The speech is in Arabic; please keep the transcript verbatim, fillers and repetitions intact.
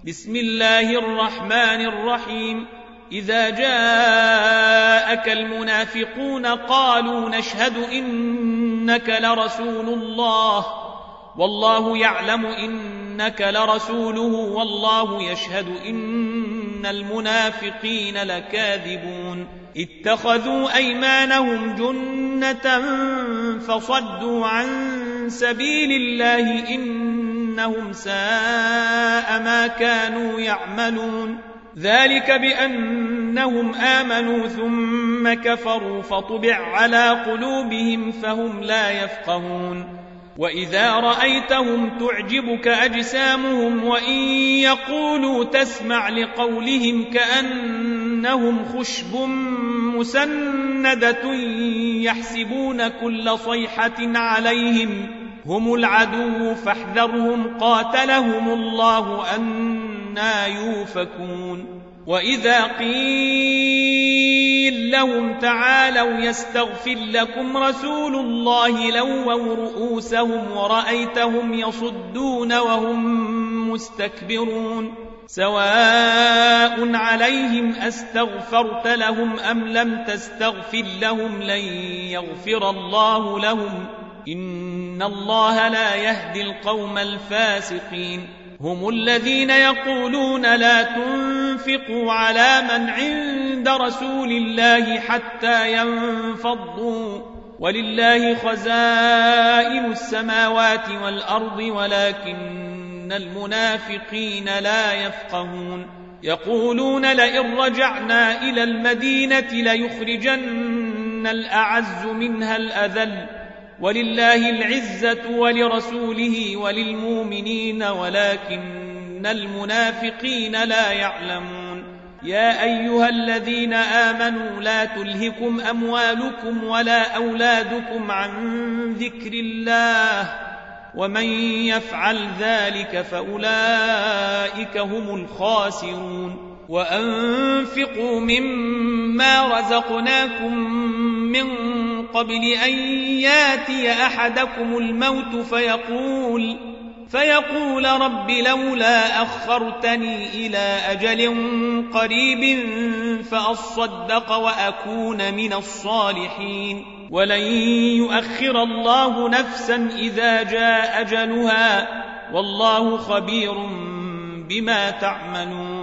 بسم الله الرحمن الرحيم إذا جاءك المنافقون قالوا نشهد إنك لرسول الله والله يعلم إنك لرسوله والله يشهد إن المنافقين لكاذبون اتخذوا أيمانهم جنة فصدوا عن سبيل الله إنهم ساء ما كانوا يعملون ذلك بأنهم آمنوا ثم كفروا فطبع على قلوبهم فهم لا يفقهون وإذا رأيتهم تعجبك أجسامهم وإن يقولوا تسمع لقولهم كأنهم خشب مسندة يحسبون كل صيحة عليهم هم العدو فاحذرهم قاتلهم الله أنى يوفكون وإذا قيل لهم تعالوا يستغفر لكم رسول الله لووا رؤوسهم ورأيتهم يصدون وهم مستكبرون سواء عليهم أستغفرت لهم أم لم تستغفر لهم لن يغفر الله لهم إن الله لا يهدي القوم الفاسقين هم الذين يقولون لا تنفقوا على من عند رسول الله حتى ينفضوا ولله خزائن السماوات والأرض ولكن المنافقين لا يفقهون يقولون لئن رجعنا إلى المدينة ليخرجن الأعز منها الأذل ولله العزة ولرسوله وللمؤمنين ولكن المنافقين لا يعلمون يا أيها الذين آمنوا لا تلهكم أموالكم ولا أولادكم عن ذكر الله ومن يفعل ذلك فأولئك هم الخاسرون وأنفقوا مما رزقناكم من قبل أن ياتي أحدكم الموت فيقول فيقول رب لولا أخرتني إلى أجل قريب فأصدق وأكون من الصالحين ولن يؤخر الله نفسا إذا جاء أجلها والله خبير بما تعملون